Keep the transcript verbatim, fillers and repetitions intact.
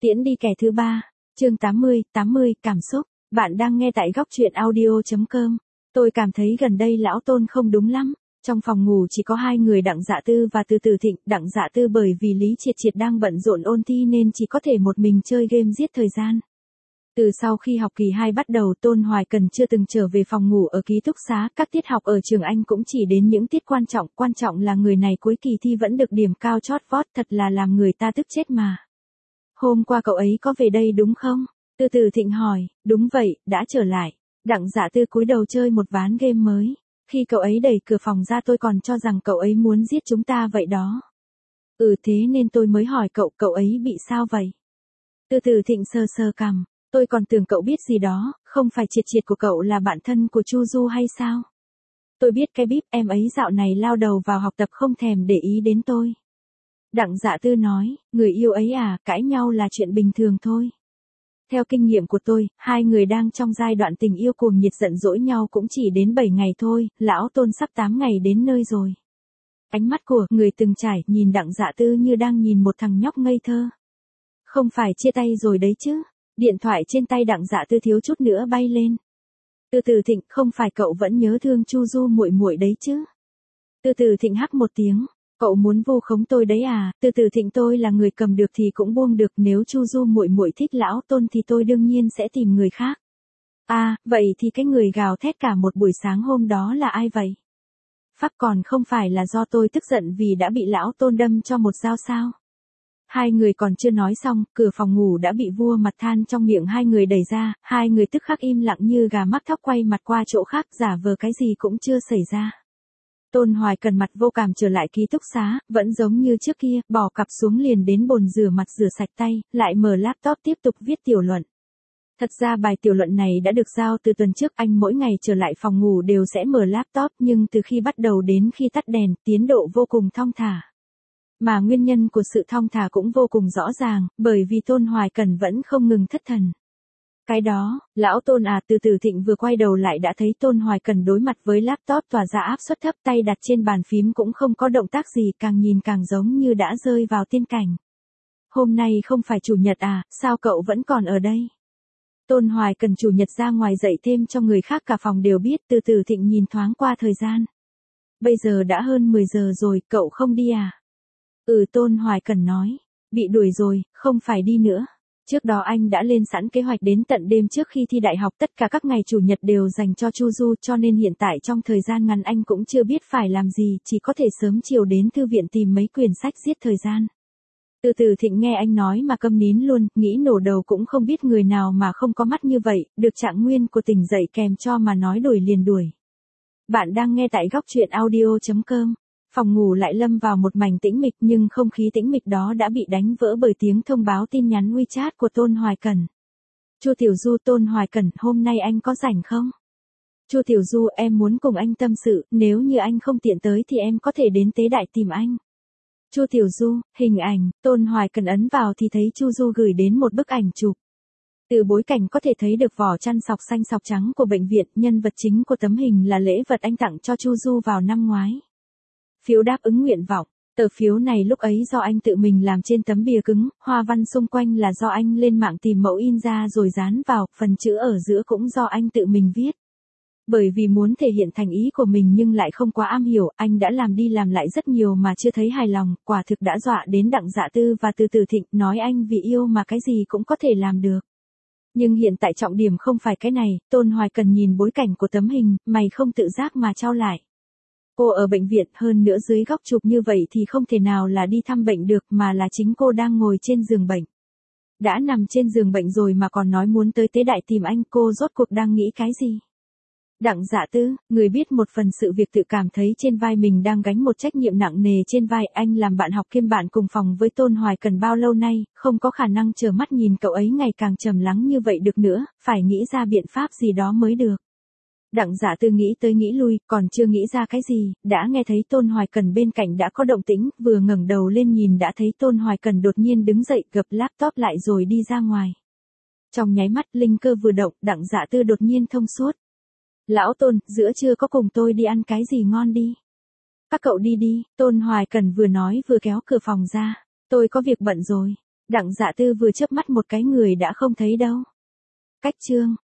Tiễn đi kẻ thứ ba, chương tám mươi, tám mươi, cảm xúc. Bạn đang nghe tại góc truyện audio chấm com. Tôi cảm thấy gần đây lão Tôn không đúng lắm. Trong phòng ngủ chỉ có hai người Đặng Dạ Tư và Từ Từ Thịnh. Đặng Dạ Tư bởi vì Lý Triệt Triệt đang bận rộn ôn thi nên chỉ có thể một mình chơi game giết thời gian. Từ sau khi học kỳ hai bắt đầu, Tôn Hoài Cần chưa từng trở về phòng ngủ ở ký túc xá, các tiết học ở trường Anh cũng chỉ đến những tiết quan trọng, quan trọng là người này cuối kỳ thi vẫn được điểm cao chót vót, thật là làm người ta tức chết mà. Hôm qua cậu ấy có về đây đúng không? Từ Từ Thịnh hỏi. Đúng vậy, đã trở lại. Đặng Dạ Tư cúi đầu chơi một ván game mới. Khi cậu ấy đẩy cửa phòng ra tôi còn cho rằng cậu ấy muốn giết chúng ta vậy đó. Ừ, thế nên tôi mới hỏi cậu, cậu ấy bị sao vậy? Từ Từ Thịnh sờ sờ cằm. Tôi còn tưởng cậu biết gì đó, không phải Triệt Triệt của cậu là bạn thân của Chu Du hay sao? Tôi biết cái bíp, em ấy dạo này lao đầu vào học tập không thèm để ý đến tôi. Đặng Dạ Tư nói, người yêu ấy à, cãi nhau là chuyện bình thường thôi. Theo kinh nghiệm của tôi, hai người đang trong giai đoạn tình yêu cuồng nhiệt giận dỗi nhau cũng chỉ đến bảy ngày thôi, lão Tôn sắp tám ngày đến nơi rồi. Ánh mắt của người từng trải nhìn Đặng Dạ Tư như đang nhìn một thằng nhóc ngây thơ. Không phải chia tay rồi đấy chứ? Điện thoại trên tay Đặng Dạ Tư thiếu chút nữa bay lên. Từ Từ Thịnh, không phải cậu vẫn nhớ thương Chu Du muội muội đấy chứ? Từ Từ Thịnh hắc một tiếng. Cậu muốn vu khống tôi đấy à? Từ Từ Thịnh, tôi là người cầm được thì cũng buông được, nếu Chu Du muội muội thích lão Tôn thì tôi đương nhiên sẽ tìm người khác. À, vậy thì cái người gào thét cả một buổi sáng hôm đó là ai vậy? Pháp còn không phải là do tôi tức giận vì đã bị lão Tôn đâm cho một dao sao? Hai người còn chưa nói xong, cửa phòng ngủ đã bị vua mặt than trong miệng hai người đẩy ra, hai người tức khắc im lặng như gà mắc thóc quay mặt qua chỗ khác, giả vờ cái gì cũng chưa xảy ra. Tôn Hoài Cần mặt vô cảm trở lại ký túc xá, vẫn giống như trước kia, bỏ cặp xuống liền đến bồn rửa mặt rửa sạch tay, lại mở laptop tiếp tục viết tiểu luận. Thật ra bài tiểu luận này đã được giao từ tuần trước, anh mỗi ngày trở lại phòng ngủ đều sẽ mở laptop, nhưng từ khi bắt đầu đến khi tắt đèn, tiến độ vô cùng thong thả. Mà nguyên nhân của sự thong thả cũng vô cùng rõ ràng, bởi vì Tôn Hoài Cần vẫn không ngừng thất thần. Cái đó, lão Tôn à? Từ Từ Thịnh vừa quay đầu lại đã thấy Tôn Hoài Cần đối mặt với laptop tỏa ra áp suất thấp, tay đặt trên bàn phím cũng không có động tác gì, càng nhìn càng giống như đã rơi vào tiên cảnh. Hôm nay không phải chủ nhật à, sao cậu vẫn còn ở đây? Tôn Hoài Cần chủ nhật ra ngoài dạy thêm cho người khác cả phòng đều biết. Từ Từ Thịnh nhìn thoáng qua thời gian. Bây giờ đã hơn mười giờ rồi, cậu không đi à? Ừ, Tôn Hoài Cần nói. Bị đuổi rồi, không phải đi nữa. Trước đó anh đã lên sẵn kế hoạch đến tận đêm trước khi thi đại học, tất cả các ngày chủ nhật đều dành cho Chu Du, cho nên hiện tại trong thời gian ngắn anh cũng chưa biết phải làm gì, chỉ có thể sớm chiều đến thư viện tìm mấy quyển sách giết thời gian. Từ Từ Thịnh nghe anh nói mà câm nín luôn, nghĩ nổ đầu, cũng không biết người nào mà không có mắt như vậy, được Trạng Nguyên của tỉnh dậy kèm cho mà nói đuổi liền đuổi. Bạn đang nghe tại góc truyện audio chấm com. Phòng ngủ lại lâm vào một mảnh tĩnh mịch, nhưng không khí tĩnh mịch đó đã bị đánh vỡ bởi tiếng thông báo tin nhắn WeChat của Tôn Hoài Cần. Chu Tiểu Du. Tôn Hoài Cần, hôm nay anh có rảnh không? Chu Tiểu Du, em muốn cùng anh tâm sự, nếu như anh không tiện tới thì em có thể đến Tế Đại tìm anh. Chu Tiểu Du, hình ảnh. Tôn Hoài Cần ấn vào thì thấy Chu Du gửi đến một bức ảnh chụp. Từ bối cảnh có thể thấy được vỏ chăn sọc xanh sọc trắng của bệnh viện, nhân vật chính của tấm hình là lễ vật anh tặng cho Chu Du vào năm ngoái. Phiếu đáp ứng nguyện vọng. Tờ phiếu này lúc ấy do anh tự mình làm trên tấm bìa cứng, hoa văn xung quanh là do anh lên mạng tìm mẫu in ra rồi dán vào, phần chữ ở giữa cũng do anh tự mình viết. Bởi vì muốn thể hiện thành ý của mình nhưng lại không quá am hiểu, anh đã làm đi làm lại rất nhiều mà chưa thấy hài lòng, quả thực đã dọa đến Đặng Dạ Tư và Từ Từ Thịnh, nói anh vì yêu mà cái gì cũng có thể làm được. Nhưng hiện tại trọng điểm không phải cái này. Tôn Hoài Cần nhìn bối cảnh của tấm hình, mày không tự giác mà chau lại. Cô ở bệnh viện, hơn nữa dưới góc chụp như vậy thì không thể nào là đi thăm bệnh được, mà là chính cô đang ngồi trên giường bệnh. Đã nằm trên giường bệnh rồi mà còn nói muốn tới Tế Đại tìm anh, cô rốt cuộc đang nghĩ cái gì? Đặng Dạ Tư, người biết một phần sự việc, tự cảm thấy trên vai mình đang gánh một trách nhiệm nặng nề trên vai. Anh làm bạn học kiêm bạn cùng phòng với Tôn Hoài Cần bao lâu nay, không có khả năng chờ mắt nhìn cậu ấy ngày càng trầm lắng như vậy được nữa, phải nghĩ ra biện pháp gì đó mới được. Đặng Dạ Tư nghĩ tới nghĩ lui, còn chưa nghĩ ra cái gì, đã nghe thấy Tôn Hoài Cần bên cạnh đã có động tĩnh, vừa ngẩng đầu lên nhìn đã thấy Tôn Hoài Cần đột nhiên đứng dậy, gập laptop lại rồi đi ra ngoài. Trong nháy mắt linh cơ vừa động, Đặng Dạ Tư đột nhiên thông suốt. Lão Tôn, giữa trưa có cùng tôi đi ăn cái gì ngon đi? Các cậu đi đi. Tôn Hoài Cần vừa nói vừa kéo cửa phòng ra. Tôi có việc bận rồi. Đặng Dạ Tư vừa chớp mắt một cái người đã không thấy đâu. Cách chương